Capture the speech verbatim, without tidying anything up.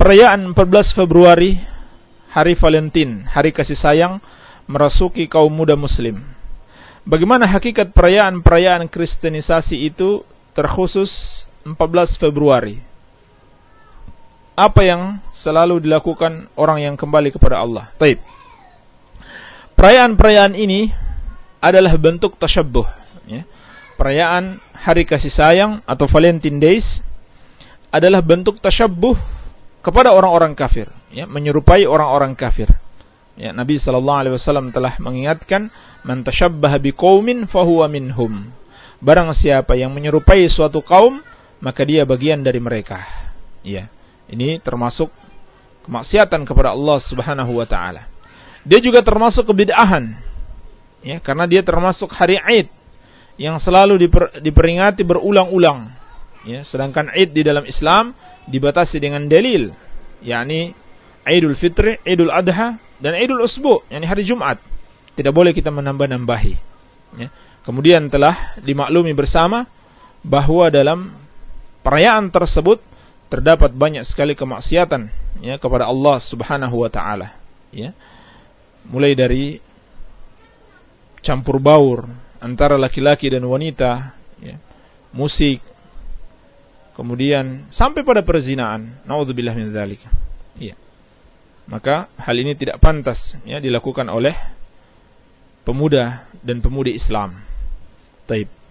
perayaan empat belas Februari, hari Valentine, hari kasih sayang, merasuki kaum muda muslim. Bagaimana hakikat perayaan-perayaan kristenisasi itu terkhusus empat belas Februari? Apa yang selalu dilakukan orang yang kembali kepada Allah? Taib. Perayaan-perayaan ini adalah bentuk tasyabbuh, ya. Perayaan hari kasih sayang atau Valentine Days adalah bentuk tasyabbuh kepada orang-orang kafir, ya, menyerupai orang-orang kafir. Ya, Nabi sallallahu alaihi wasallam telah mengingatkan, "Man tashabbaha biqaumin fahuwa minhum." Barang siapa yang menyerupai suatu kaum, maka dia bagian dari mereka. Ya, ini termasuk kemaksiatan kepada Allah Subhanahu wa taala. Dia juga termasuk kebid'ahan. Ya, karena dia termasuk hari Id yang selalu diper, diperingati berulang-ulang. Ya, sedangkan Id di dalam Islam dibatasi dengan dalil, yakni Idul Fitri, Idul Adha, dan Idul Usbu, yakni hari Jumat. Tidak boleh kita menambah-nambahi. Ya. Kemudian telah dimaklumi bersama bahwa dalam perayaan tersebut terdapat banyak sekali kemaksiatan, ya, kepada Allah Subhanahu wa taala. Ya. Mulai dari campur baur antara laki-laki dan wanita, ya, musik, kemudian sampai pada perzinaan. Nauzubillah min dzalik. Ya. Maka hal ini tidak pantas, ya, dilakukan oleh pemuda dan pemudi Islam. Taib.